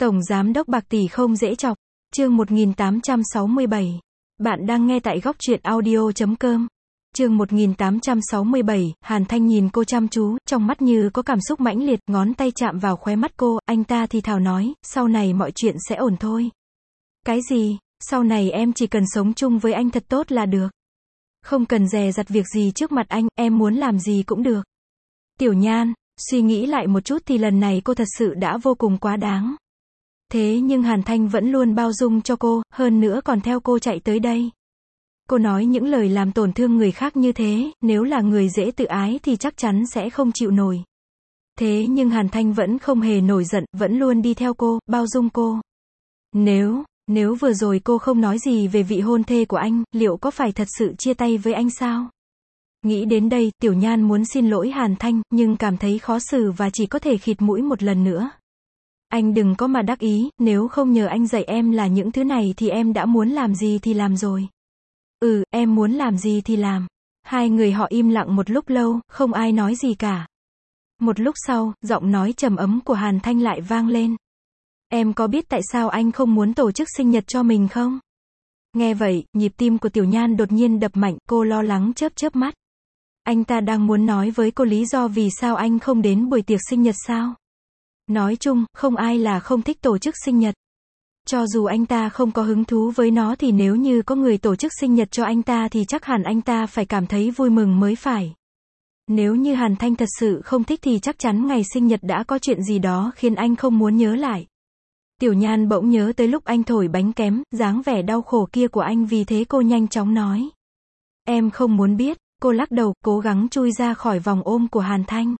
Tổng giám đốc bạc tỷ không dễ chọc. Chương 1867. Bạn đang nghe tại góc truyện audio.com. Chương 1867, Hàn Thanh nhìn cô chăm chú, trong mắt như có cảm xúc mãnh liệt, ngón tay chạm vào khóe mắt cô, anh ta thì thào nói, sau này mọi chuyện sẽ ổn thôi. Cái gì? Sau này em chỉ cần sống chung với anh thật tốt là được. Không cần dè dặt việc gì trước mặt anh, em muốn làm gì cũng được. Tiểu Nhan, suy nghĩ lại một chút thì lần này cô thật sự đã vô cùng quá đáng. Thế nhưng Hàn Thanh vẫn luôn bao dung cho cô, hơn nữa còn theo cô chạy tới đây. Cô nói những lời làm tổn thương người khác như thế, nếu là người dễ tự ái thì chắc chắn sẽ không chịu nổi. Thế nhưng Hàn Thanh vẫn không hề nổi giận, vẫn luôn đi theo cô, bao dung cô. Nếu vừa rồi cô không nói gì về vị hôn thê của anh, liệu có phải thật sự chia tay với anh sao? Nghĩ đến đây, Tiểu Nhan muốn xin lỗi Hàn Thanh, nhưng cảm thấy khó xử và chỉ có thể khịt mũi một lần nữa. Anh đừng có mà đắc ý, nếu không nhờ anh dạy em là những thứ này thì em đã muốn làm gì thì làm rồi. Em muốn làm gì thì làm. Hai người họ im lặng một lúc lâu, không ai nói gì cả. Một lúc sau, giọng nói trầm ấm của Hàn Thanh lại vang lên. Em có biết tại sao anh không muốn tổ chức sinh nhật cho mình không? Nghe vậy, nhịp tim của Tiểu Nhan đột nhiên đập mạnh, cô lo lắng chớp chớp mắt. Anh ta đang muốn nói với cô lý do vì sao anh không đến buổi tiệc sinh nhật sao? Nói chung, không ai là không thích tổ chức sinh nhật. Cho dù anh ta không có hứng thú với nó thì nếu như có người tổ chức sinh nhật cho anh ta thì chắc hẳn anh ta phải cảm thấy vui mừng mới phải. Nếu như Hàn Thanh thật sự không thích thì chắc chắn ngày sinh nhật đã có chuyện gì đó khiến anh không muốn nhớ lại. Tiểu Nhan bỗng nhớ tới lúc anh thổi bánh kém, dáng vẻ đau khổ kia của anh, vì thế cô nhanh chóng nói. Em không muốn biết. Cô lắc đầu, cố gắng chui ra khỏi vòng ôm của Hàn Thanh.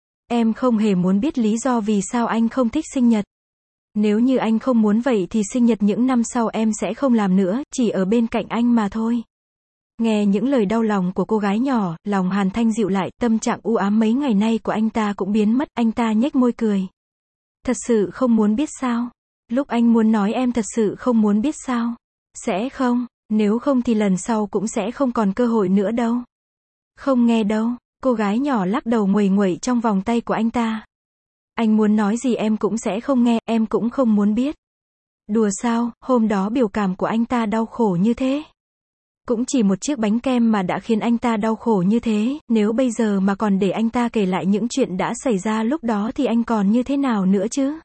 Em không hề muốn biết lý do vì sao anh không thích sinh nhật. Nếu như anh không muốn vậy thì sinh nhật những năm sau em sẽ không làm nữa, chỉ ở bên cạnh anh mà thôi. Nghe những lời đau lòng của cô gái nhỏ, lòng Hàn Thanh dịu lại, tâm trạng u ám mấy ngày nay của anh ta cũng biến mất, anh ta nhếch môi cười. Thật sự không muốn biết sao? Lúc anh muốn nói em thật sự không muốn biết sao? Sẽ không, nếu không thì lần sau cũng sẽ không còn cơ hội nữa đâu. Không nghe đâu, cô gái nhỏ lắc đầu nguầy nguậy trong vòng tay của anh ta. Anh muốn nói gì em cũng sẽ không nghe, em cũng không muốn biết. Đùa sao, hôm đó biểu cảm của anh ta đau khổ như thế. Cũng chỉ một chiếc bánh kem mà đã khiến anh ta đau khổ như thế, nếu bây giờ mà còn để anh ta kể lại những chuyện đã xảy ra lúc đó thì anh còn như thế nào nữa chứ?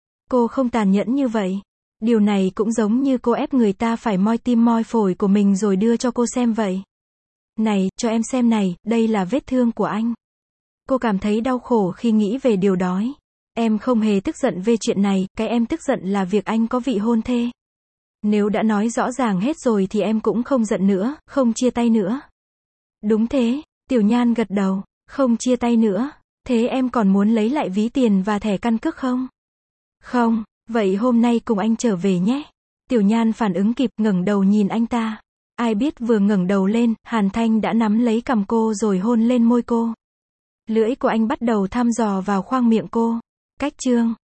Cô không tàn nhẫn như vậy. Điều này cũng giống như cô ép người ta phải moi tim moi phổi của mình rồi đưa cho cô xem vậy. Này, cho em xem này, đây là vết thương của anh. Cô cảm thấy đau khổ khi nghĩ về điều đó. Em không hề tức giận về chuyện này, cái em tức giận là việc anh có vị hôn thê. Nếu đã nói rõ ràng hết rồi thì em cũng không giận nữa, không chia tay nữa. Đúng thế, Tiểu Nhan gật đầu, không chia tay nữa. Thế em còn muốn lấy lại ví tiền và thẻ căn cước không? Không, vậy hôm nay cùng anh trở về nhé. Tiểu Nhan phản ứng kịp, ngẩng đầu nhìn anh ta. Ai biết vừa ngẩng đầu lên, Hàn Thanh đã nắm lấy cằm cô rồi hôn lên môi cô. Lưỡi của anh bắt đầu thăm dò vào khoang miệng cô. Cách chương